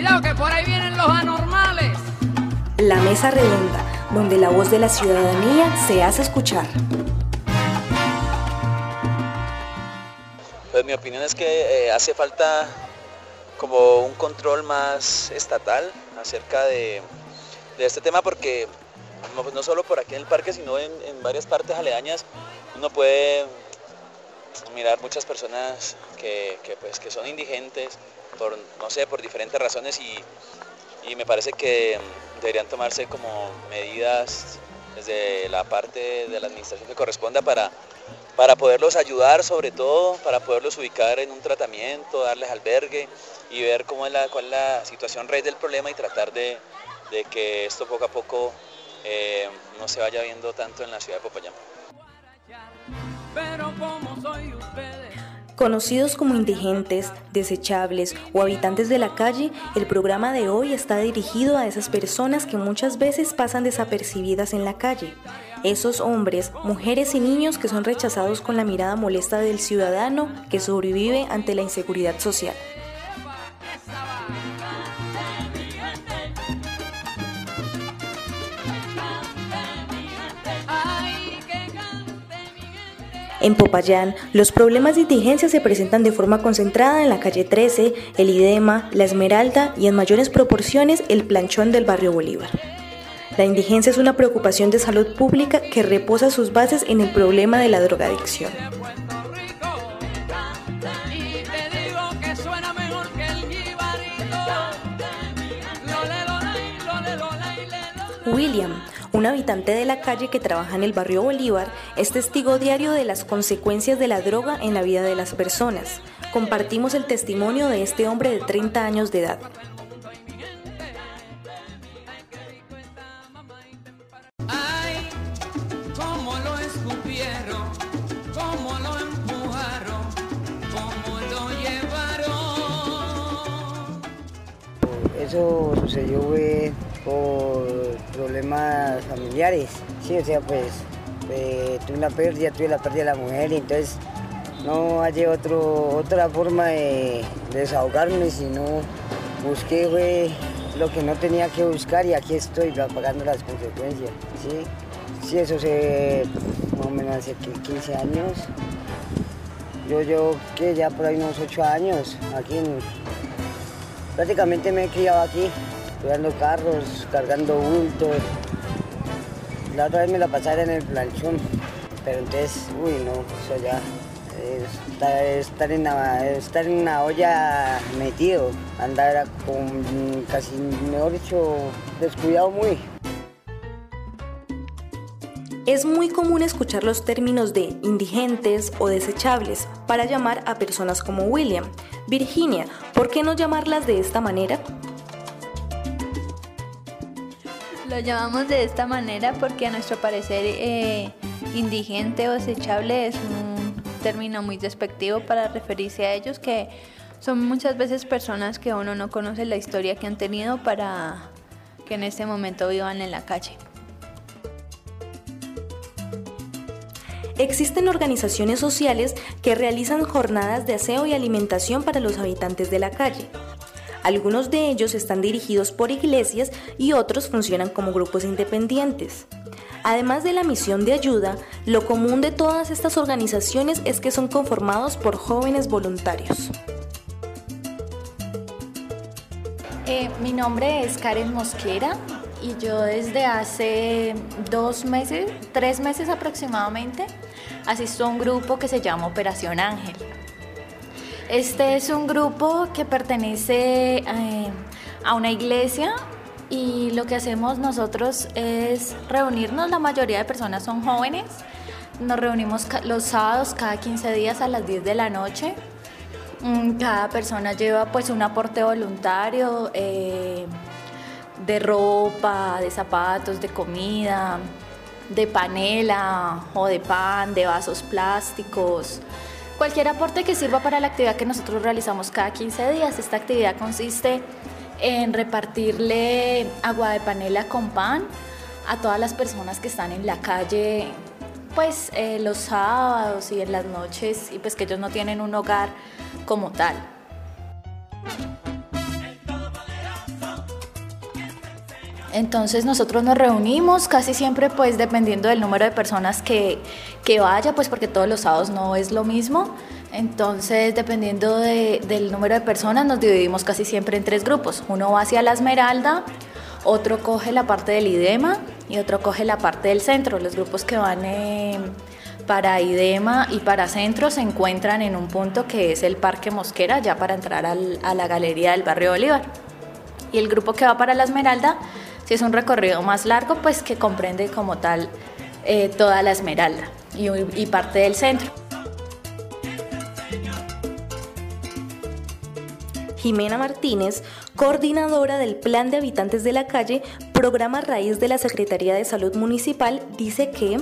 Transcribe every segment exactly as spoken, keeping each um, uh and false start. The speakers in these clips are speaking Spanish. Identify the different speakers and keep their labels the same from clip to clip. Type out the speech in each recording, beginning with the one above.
Speaker 1: cuidado que por ahí vienen los anormales.
Speaker 2: La mesa redonda, donde la voz de la ciudadanía se hace escuchar.
Speaker 3: Pues mi opinión es que eh, hace falta como un control más estatal acerca de, de este tema, porque no, no solo por aquí en el parque, sino en, en varias partes aledañas uno puede mirar muchas personas que, que, pues, que son indigentes por, no sé, por diferentes razones, y, y me parece que deberían tomarse como medidas desde la parte de la administración que corresponda para, para poderlos ayudar, sobre todo para poderlos ubicar en un tratamiento, darles albergue y ver cómo es la, cuál es la situación raíz del problema y tratar de, de que esto poco a poco eh, no se vaya viendo tanto en la ciudad de Popayán.
Speaker 1: Pero como soy ustedes.
Speaker 2: Conocidos como indigentes, desechables o habitantes de la calle, el programa de hoy está dirigido a esas personas que muchas veces pasan desapercibidas en la calle. Esos hombres, mujeres y niños que son rechazados con la mirada molesta del ciudadano que sobrevive ante la inseguridad social. En Popayán, los problemas de indigencia se presentan de forma concentrada en la calle trece, el Idema, la Esmeralda y en mayores proporciones el Planchón del barrio Bolívar. La indigencia es una preocupación de salud pública que reposa sus bases en el problema de la drogadicción. William, un habitante de la calle que trabaja en el barrio Bolívar, es testigo diario de las consecuencias de la droga en la vida de las personas. Compartimos el testimonio de este hombre de treinta años de edad.
Speaker 1: Ay, cómo lo escupieron, cómo lo empujaron, cómo lo llevaron.
Speaker 4: Eso sucedió, güey, por problemas familiares, sí, o sea, pues eh, tuve una pérdida, tuve la pérdida de la mujer, y entonces no hallé otro, otra forma de, de desahogarme, sino busqué, güey, lo que no tenía que buscar, y aquí estoy pagando las consecuencias, sí, sí, eso se, más o menos hace quince años, yo, yo, que ya por ahí unos ocho años, aquí en, prácticamente me he criado aquí, cuidando carros, cargando bultos. La otra vez me la pasaba en el planchón, pero entonces, uy, no, eso ya, estar, estar, en una, estar en una olla metido, andar con casi, mejor dicho, descuidado muy.
Speaker 2: Es muy común escuchar los términos de indigentes o desechables para llamar a personas como William. Virginia, ¿por qué no llamarlas de esta manera?
Speaker 5: Lo llamamos de esta manera porque a nuestro parecer eh, indigente o desechable es un término muy despectivo para referirse a ellos, que son muchas veces personas que uno no conoce la historia que han tenido para que en este momento vivan en la calle.
Speaker 2: Existen organizaciones sociales que realizan jornadas de aseo y alimentación para los habitantes de la calle. Algunos de ellos están dirigidos por iglesias y otros funcionan como grupos independientes. Además de la misión de ayuda, lo común de todas estas organizaciones es que son conformados por jóvenes voluntarios.
Speaker 6: Eh, mi nombre es Karen Mosquera y yo desde hace dos meses, tres meses aproximadamente, asisto a un grupo que se llama Operación Ángel. Este es un grupo que pertenece eh, a una iglesia y lo que hacemos nosotros es reunirnos, la mayoría de personas son jóvenes, nos reunimos los sábados cada quince días a las diez de la noche. Cada persona lleva pues un aporte voluntario eh, de ropa, de zapatos, de comida, de panela o de pan, de vasos plásticos. Cualquier aporte que sirva para la actividad que nosotros realizamos cada quince días. Esta actividad consiste en repartirle agua de panela con pan a todas las personas que están en la calle, pues eh, los sábados y en las noches, y pues que ellos no tienen un hogar como tal. Entonces nosotros nos reunimos casi siempre pues dependiendo del número de personas que, que vaya, pues porque todos los sábados no es lo mismo. Entonces dependiendo de, del número de personas nos dividimos casi siempre en tres grupos. Uno va hacia la Esmeralda, otro coge la parte del IDEMA y otro coge la parte del centro. Los grupos que van eh, para IDEMA y para centro se encuentran en un punto que es el Parque Mosquera, ya para entrar al, a la galería del barrio Bolívar. Y el grupo que va para la Esmeralda, si es un recorrido más largo, pues que comprende como tal eh, toda la Esmeralda y, y parte del centro.
Speaker 2: Jimena Martínez, coordinadora del Plan de Habitantes de la Calle, programa raíz de la Secretaría de Salud Municipal, dice que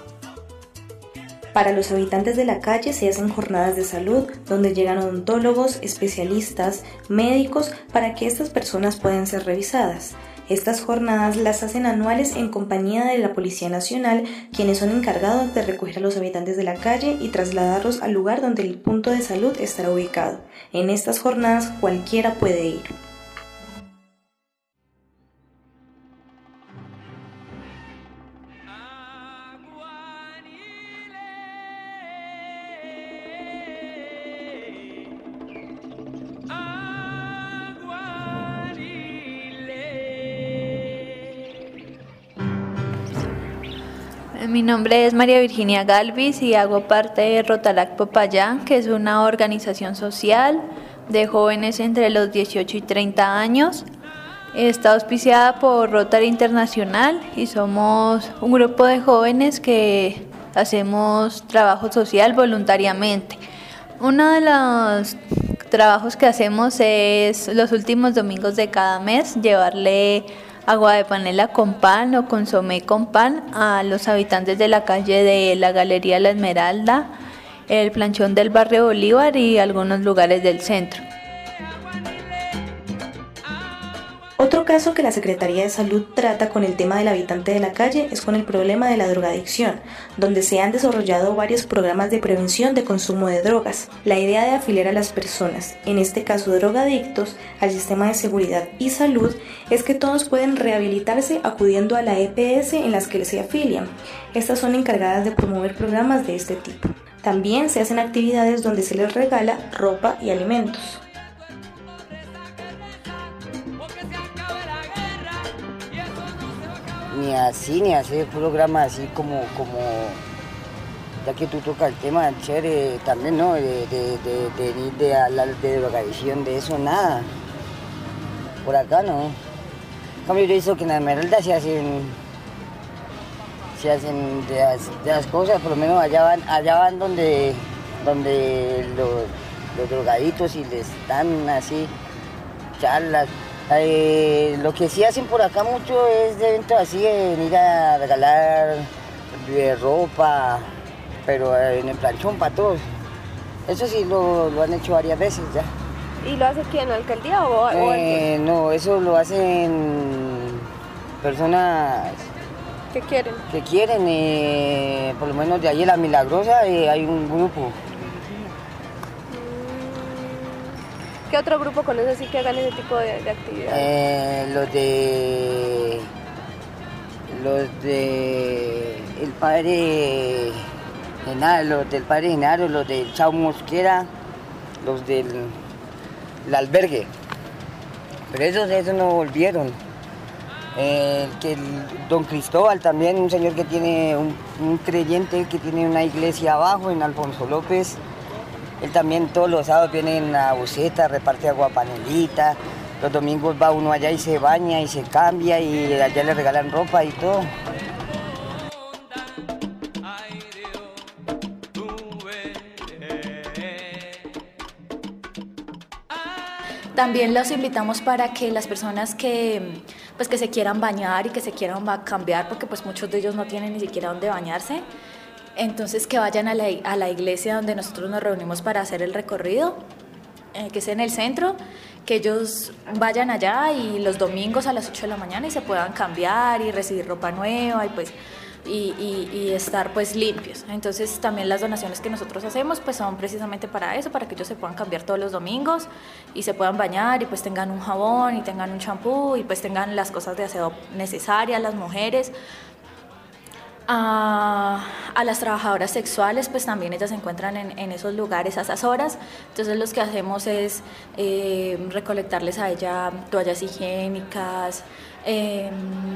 Speaker 2: para los habitantes de la calle se hacen jornadas de salud donde llegan odontólogos, especialistas, médicos para que estas personas puedan ser revisadas. Estas jornadas las hacen anuales en compañía de la Policía Nacional, quienes son encargados de recoger a los habitantes de la calle y trasladarlos al lugar donde el punto de salud estará ubicado. En estas jornadas cualquiera puede ir.
Speaker 5: Mi nombre es María Virginia Galvis y hago parte de Rotaract Popayán, que es una organización social de jóvenes entre los dieciocho y treinta años. Está auspiciada por Rotary Internacional y somos un grupo de jóvenes que hacemos trabajo social voluntariamente. Uno de los trabajos que hacemos es los últimos domingos de cada mes llevarle agua de panela con pan o consomé con pan a los habitantes de la calle de la Galería La Esmeralda, el planchón del barrio Bolívar y algunos lugares del centro.
Speaker 2: Otro caso que la Secretaría de Salud trata con el tema del habitante de la calle es con el problema de la drogadicción, donde se han desarrollado varios programas de prevención de consumo de drogas. La idea de afiliar a las personas, en este caso drogadictos, al sistema de seguridad y salud es que todos pueden rehabilitarse acudiendo a la E P S en las que se afilian. Estas son encargadas de promover programas de este tipo. También se hacen actividades donde se les regala ropa y alimentos.
Speaker 4: Ni así, ni hacer programas así como, como, ya que tú tocas el tema, chévere, también, ¿no? De, de, de, de, de, de hablar de drogadicción, de eso, nada. Por acá, ¿no? En cambio, yo he visto que en la Esmeralda se hacen, se hacen de las, de las cosas, por lo menos allá van, allá van donde, donde los, los drogaditos y les dan así charlas. Eh, lo que sí hacen por acá mucho es de eventos así, de venir a regalar de ropa, pero en el planchón para todos. Eso sí lo, lo han hecho varias veces ya.
Speaker 7: ¿Y lo hace quién, la alcaldía o,
Speaker 4: eh,
Speaker 7: o el
Speaker 4: No, eso lo hacen personas
Speaker 7: que quieren?
Speaker 4: Que quieren, eh, por lo menos de ahí en La Milagrosa eh, hay un grupo.
Speaker 7: ¿Qué otro grupo conoces así que hagan ese tipo de, de actividades?
Speaker 4: Eh, los de... Los de... El padre... Genaro, los del padre Genaro, los del Chao Mosquera, los del... El albergue. Pero esos, esos no volvieron. Eh, que el don Cristóbal también, un señor que tiene... Un, un creyente que tiene una iglesia abajo en Alfonso López. Él también todos los sábados viene en la buceta, reparte agua panelita. Los domingos va uno allá y se baña y se cambia y allá le regalan ropa y todo.
Speaker 6: También los invitamos para que las personas que, pues, que se quieran bañar y que se quieran cambiar, porque pues muchos de ellos no tienen ni siquiera dónde bañarse, entonces que vayan a la, a la iglesia donde nosotros nos reunimos para hacer el recorrido, eh, que es en el centro, que ellos vayan allá y los domingos a las ocho de la mañana y se puedan cambiar y recibir ropa nueva y pues y, y, y estar pues limpios. Entonces también las donaciones que nosotros hacemos pues son precisamente para eso, para que ellos se puedan cambiar todos los domingos y se puedan bañar y pues tengan un jabón y tengan un champú y pues tengan las cosas de aseo necesarias, las mujeres. A, a las trabajadoras sexuales, pues también ellas se encuentran en, en esos lugares a esas horas, entonces lo que hacemos es eh, recolectarles a ella toallas higiénicas. eh,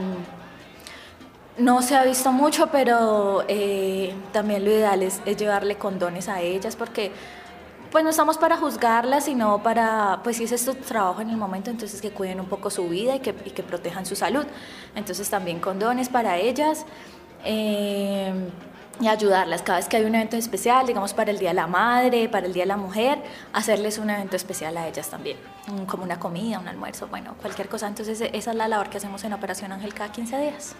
Speaker 6: no se ha visto mucho, pero eh, también lo ideal es, es llevarle condones a ellas, porque pues no estamos para juzgarlas, sino para, pues si ese es su trabajo en el momento, entonces que cuiden un poco su vida y que, y que protejan su salud. Entonces también condones para ellas. Eh, y ayudarlas cada vez que hay un evento especial, digamos para el Día de la Madre, para el Día de la Mujer, hacerles un evento especial a ellas también, como una comida, un almuerzo, bueno, cualquier cosa. Entonces esa es la labor que hacemos en Operación Ángel cada quince días.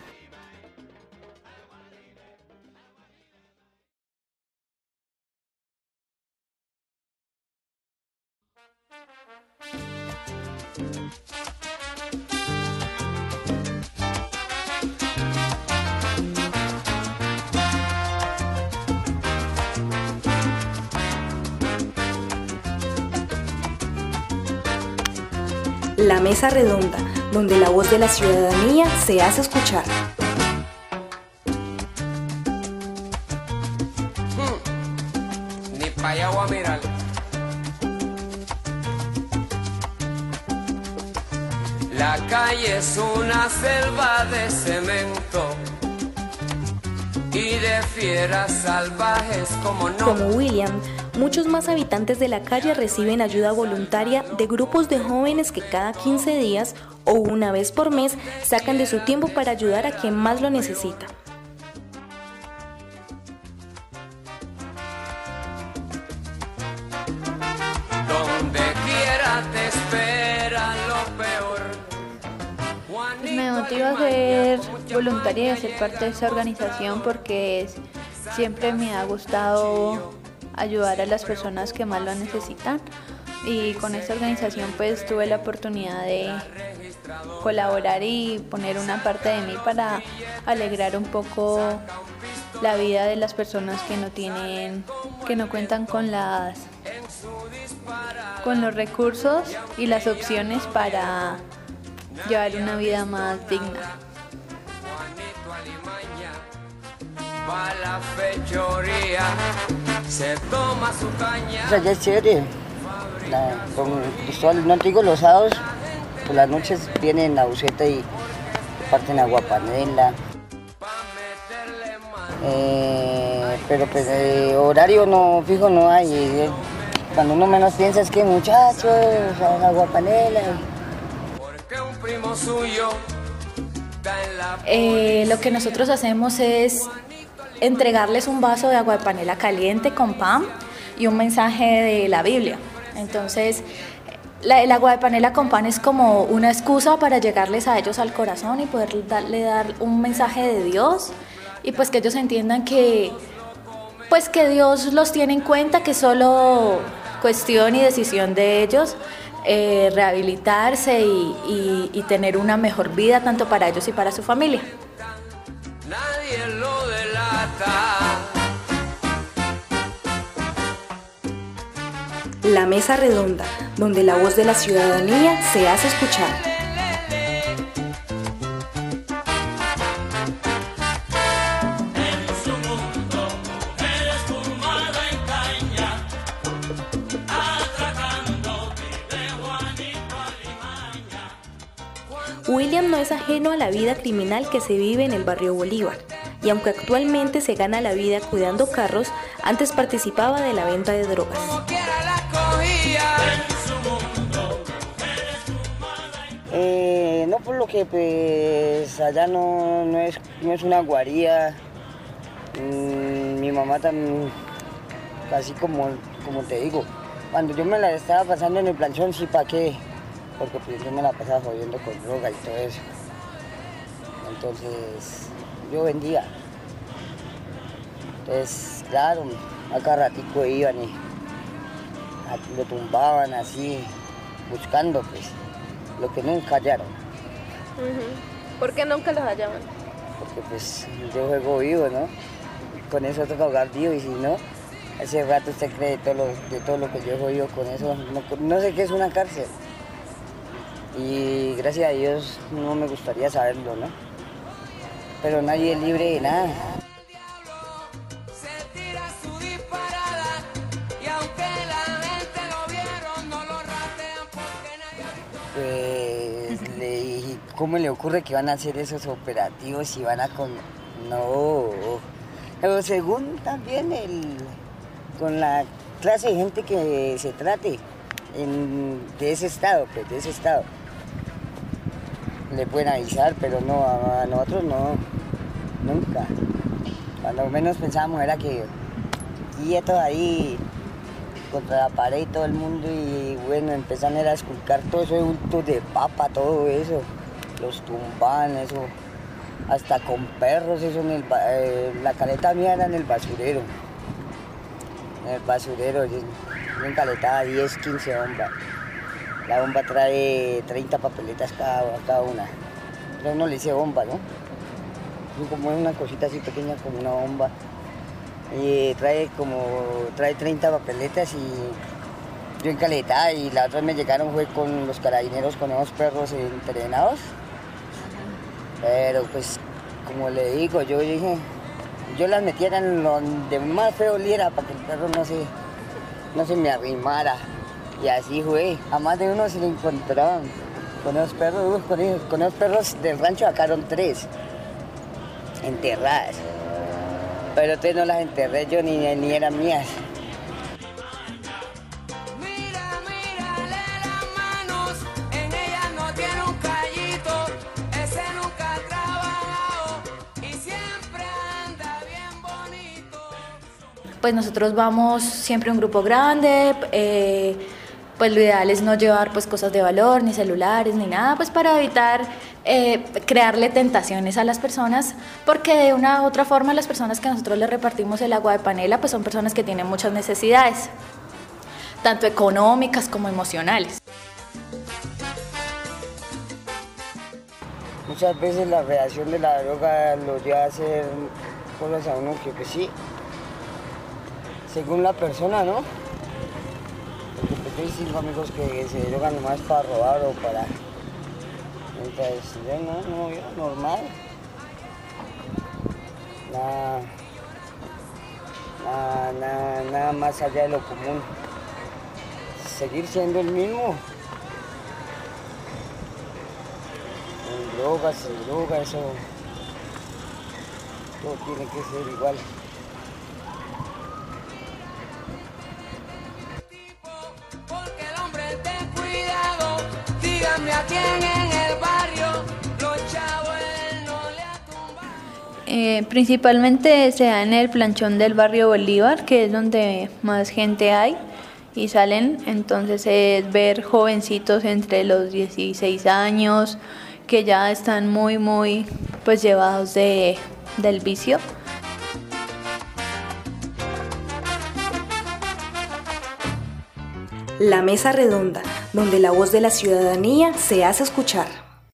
Speaker 2: La mesa redonda, donde la voz de la ciudadanía se hace escuchar.
Speaker 1: Hmm. Ni pa' allá voy a mirar. La calle es una selva de cemento y de fieras salvajes como no.
Speaker 2: Como William, muchos más habitantes de la calle reciben ayuda voluntaria de grupos de jóvenes que cada quince días o una vez por mes sacan de su tiempo para ayudar a quien más lo necesita.
Speaker 1: Donde quiera te espera lo peor.
Speaker 5: Pues me motiva a ser voluntaria y a ser parte de esta organización porque es, siempre me ha gustado ayudar a las personas que más lo necesitan, y con esta organización pues tuve la oportunidad de colaborar y poner una parte de mí para alegrar un poco la vida de las personas que no tienen, que no cuentan con las con los recursos y las opciones para llevar una vida más digna.
Speaker 1: Pa' la fechoría, se toma su caña.
Speaker 4: O sea, ya es chévere. La, con, pues, no te digo los sábados, por las noches vienen la buceta y parten aguapanela. Eh, pero pues eh, horario no fijo no hay. Eh, cuando uno menos piensa es que muchachos, aguapanela.
Speaker 1: Porque un primo suyo está en la...
Speaker 6: Eh, lo que nosotros hacemos es entregarles un vaso de agua de panela caliente con pan y un mensaje de la Biblia. Entonces, la, el agua de panela con pan es como una excusa para llegarles a ellos al corazón y poder darle dar un mensaje de Dios, y pues que ellos entiendan que, pues que Dios los tiene en cuenta, que es solo cuestión y decisión de ellos eh, rehabilitarse y, y, y tener una mejor vida tanto para ellos y para su familia.
Speaker 1: Nadie lo delata.
Speaker 2: La mesa redonda, donde la voz de la ciudadanía se hace escuchar. William no es ajeno a la vida criminal que se vive en el barrio Bolívar, y aunque actualmente se gana la vida cuidando carros, antes participaba de la venta de drogas.
Speaker 4: Eh, no, por lo que pues allá no, no, es, no es una guarida. Mm, mi mamá también, así como, como te digo, cuando yo me la estaba pasando en el planchón, sí, ¿para qué? Porque pues yo me la pasaba jodiendo con droga y todo eso. Entonces, yo vendía. Entonces, claro, acá ratico iban y lo tumbaban así, buscando pues, lo que nunca hallaron.
Speaker 7: Uh-huh. ¿Por qué nunca los hallaban?
Speaker 4: porque pues yo juego vivo, ¿no? Con eso toca jugar vivo y si no, hace rato usted cree de todo lo, de todo lo que yo he jodido con eso, no, no sé qué es una cárcel. Y gracias a Dios no me gustaría saberlo, ¿no? Pero nadie es libre de nada. Pues le dije, ¿cómo le ocurre que van a hacer esos operativos y van a con... No. Pero según también el... con la clase de gente que se trate en, de ese estado, pues de ese estado. Le pueden avisar, pero no, a, a nosotros no, nunca. Cuando menos pensábamos era que quietos ahí contra la pared y todo el mundo y bueno, empezaron a esculcar todo eso de bultos de papa, todo eso, los tumbaban, eso, hasta con perros, eso en el, eh, la caleta mía era en el basurero, en el basurero, yo, yo encaletaba diez, quince bombas. La bomba trae treinta papeletas cada, cada una. Yo no le hice bomba, ¿no? Como una cosita así pequeña como una bomba. Y trae como, trae treinta papeletas y yo encaletaba y la otra me llegaron fue con los carabineros, con esos perros entrenados. Pero pues, como le digo, yo dije, yo las metía en donde más feo oliera para que el perro no se, no se me arrimara. Y así fue, a más de uno se le encontraban con esos perros, con esos, con esos perros del rancho sacaron tres enterradas, pero entonces no las enterré yo ni, ni eran mías.
Speaker 1: Mira, mírale las manos, en ellas no tiene un callito, ese nunca ha trabajado y siempre anda bien bonito.
Speaker 6: Pues nosotros vamos siempre un grupo grande, eh, pues lo ideal es no llevar pues cosas de valor, ni celulares, ni nada, pues para evitar eh, crearle tentaciones a las personas, porque de una u otra forma las personas que nosotros les repartimos el agua de panela pues son personas que tienen muchas necesidades, tanto económicas como emocionales.
Speaker 4: Muchas veces la reacción de la droga lo lleva a hacer cosas a uno que pues sí, según la persona, ¿no? Porque pues yo tengo amigos que se drogan nomás para robar o para... Entonces, yo no, no, yo normal. Nada, nada, nada, nada más allá de lo común. Seguir siendo el mismo. En drogas, sin drogas, eso... Todo tiene que ser igual.
Speaker 1: A quien en el barrio los chavos él no le ha tumbado.
Speaker 5: Eh, principalmente se da en el planchón del barrio Bolívar, que es donde más gente hay y salen, entonces es ver jovencitos entre los dieciséis años que ya están muy muy pues llevados de, del vicio.
Speaker 2: La mesa redonda, donde la voz de la ciudadanía se hace escuchar.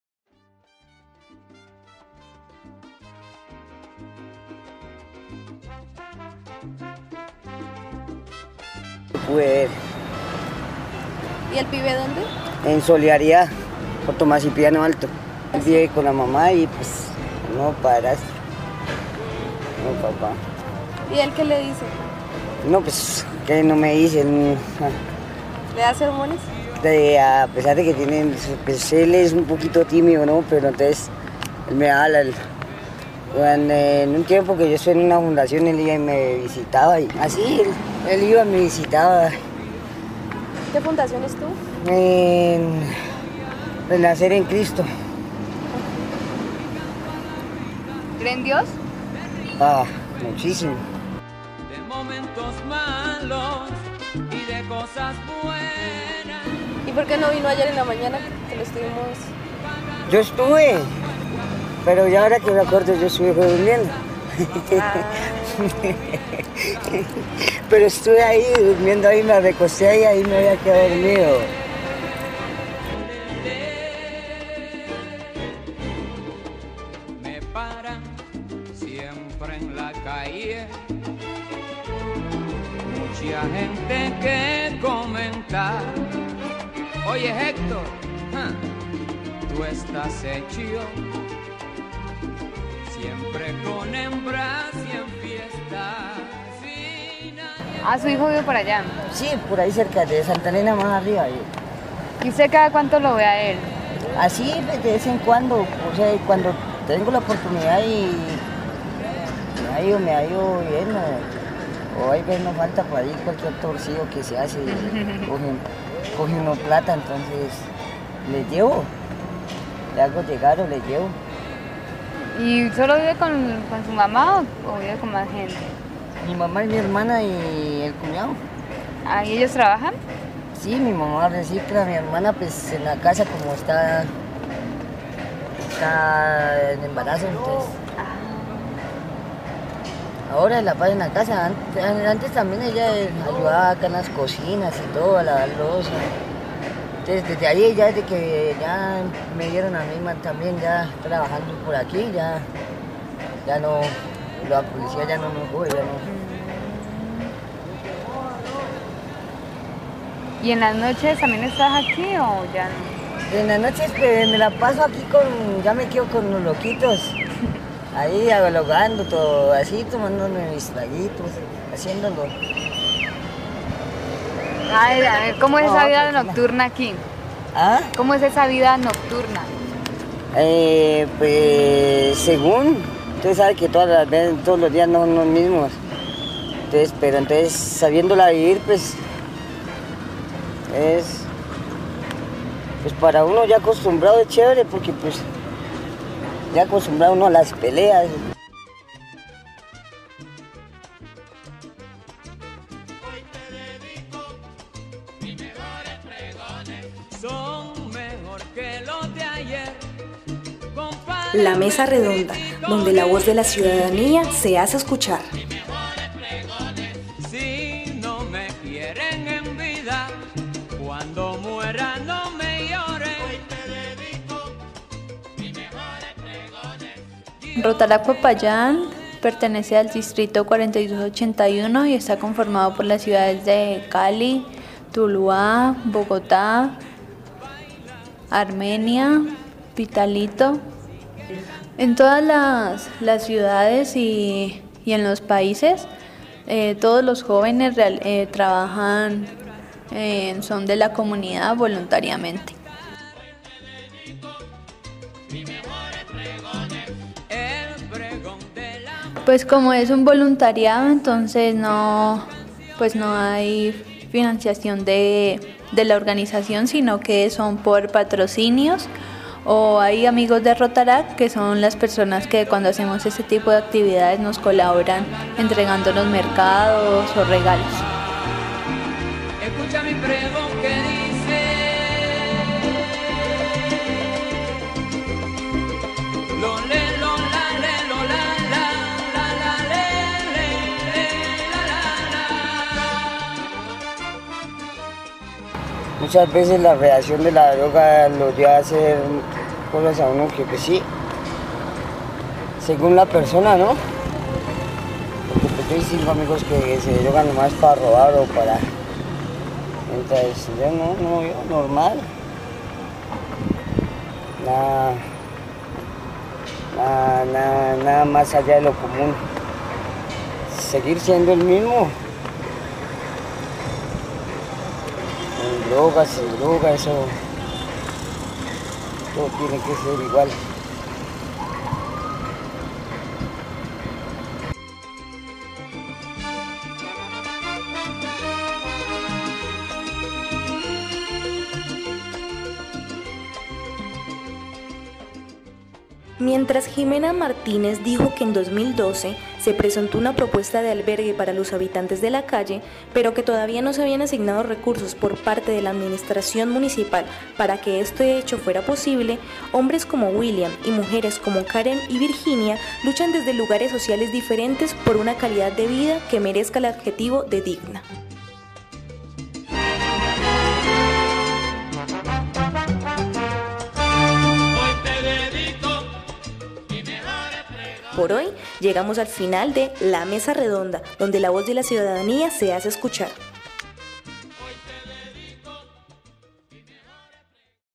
Speaker 4: Pude ver
Speaker 7: ¿Y el pibe dónde?
Speaker 4: en Solidaridad, por Tomás Cipriano Alto. Vive con la mamá y pues no padrastro. No papá.
Speaker 7: ¿Y él qué le dice?
Speaker 4: No, pues que no me dicen.
Speaker 7: ¿Le da sermones?
Speaker 4: De, a pesar de que tienen, pues él es un poquito tímido, ¿no? Pero entonces él me habla. Él, en, en un tiempo que yo estuve en una fundación, él iba y me visitaba. Y así, él, él iba y me visitaba.
Speaker 7: ¿Qué fundación es tú?
Speaker 4: En Renacer en Cristo.
Speaker 7: ¿Cree en Dios?
Speaker 4: Ah, muchísimo.
Speaker 1: De momentos malos y de cosas buenas.
Speaker 7: ¿Y por qué no vino ayer en la mañana que lo estuvimos?
Speaker 4: Yo estuve, pero ya ahora que me acuerdo yo estuve durmiendo.
Speaker 7: Ah.
Speaker 4: Pero estuve ahí durmiendo, ahí me recosté y ahí me había quedado dormido.
Speaker 1: Me paran gente que comentar. Oye Héctor, huh, tú estás hecho siempre con hembras y en fiestas.
Speaker 7: Ah, su hijo vive por allá.
Speaker 4: Sí, por ahí cerca de Santa Elena, más arriba.
Speaker 7: ¿Y usted cada cuánto lo ve a él?
Speaker 4: Así de vez en cuando, o sea, cuando tengo la oportunidad y me ha ido, me ha ido bien, o, o hay veces no falta por ahí cualquier torcido que se hace, cogen, cogen uno plata, entonces les llevo, le hago llegar o les llevo.
Speaker 7: ¿Y solo vive con, con su mamá o, o vive con más gente?
Speaker 4: Mi mamá y mi hermana y el cuñado.
Speaker 7: Ah, ¿y ellos trabajan?
Speaker 4: Sí, mi mamá recicla, mi hermana pues en la casa como está, está en embarazo, entonces. Ahora la pasa en la casa, antes, antes también ella ayudaba acá en las cocinas y todo, a lavar loza. Entonces desde ahí, ya desde que ya me dieron a mí también ya trabajando por aquí, ya, ya no, la policía ya no me jode, ya no.
Speaker 7: ¿Y en las noches también estás aquí o ya no?
Speaker 4: En las noches pues, me la paso aquí con, ya me quedo con los loquitos, ahí dialogando, todo así, tomándome mis traguitos, haciéndolo.
Speaker 7: Ay, a ver, ¿cómo es esa vida nocturna aquí?
Speaker 4: ¿Ah?
Speaker 7: ¿Cómo es esa vida nocturna?
Speaker 4: Eh, pues según, usted sabe que todas las veces, todos los días no son los mismos, entonces, pero entonces sabiéndola vivir, pues es, pues para uno ya acostumbrado es chévere porque pues ya acostumbrado uno a las peleas.
Speaker 1: Son mejor que los de ayer.
Speaker 2: La mesa redonda, donde la voz de la ciudadanía se hace escuchar.
Speaker 1: Si no me quieren en vida, cuando muera no me lloren.
Speaker 5: Rotaract Popayán pertenece al distrito cuarenta y dos ochenta y uno y está conformado por las ciudades de Cali, Tuluá, Bogotá, Armenia, Pitalito. En todas las, las ciudades y, y en los países, eh, todos los jóvenes real, eh, trabajan en son de la comunidad voluntariamente. Pues como es un voluntariado, entonces no, pues no hay financiación de, de la organización, sino que son por patrocinios, o hay amigos de Rotaract, que son las personas que cuando hacemos este tipo de actividades nos colaboran entregándonos mercados o regalos.
Speaker 1: Escucha mi pregón que dice: lo le, lo la, le, lo la, la, la, la, le, le, le, la, la, la.
Speaker 4: Muchas veces la reacción de la droga lo lleva a hacer cosas a uno que pues sí, según la persona, ¿no? Porque pues yo tengo amigos que se drogan nomás para robar o para... Entonces yo no, no, yo normal. Nada, nada, nada, nada más allá de lo común. Seguir siendo el mismo. Sin drogas, sin drogas, eso... todo tiene que ser igual.
Speaker 2: Mientras Jimena Martínez dijo que en dos mil doce se presentó una propuesta de albergue para los habitantes de la calle, pero que todavía no se habían asignado recursos por parte de la administración municipal para que este hecho fuera posible, hombres como William y mujeres como Karen y Virginia luchan desde lugares sociales diferentes por una calidad de vida que merezca el adjetivo de digna. Por hoy llegamos al final de La Mesa Redonda, donde la voz de la ciudadanía se hace escuchar.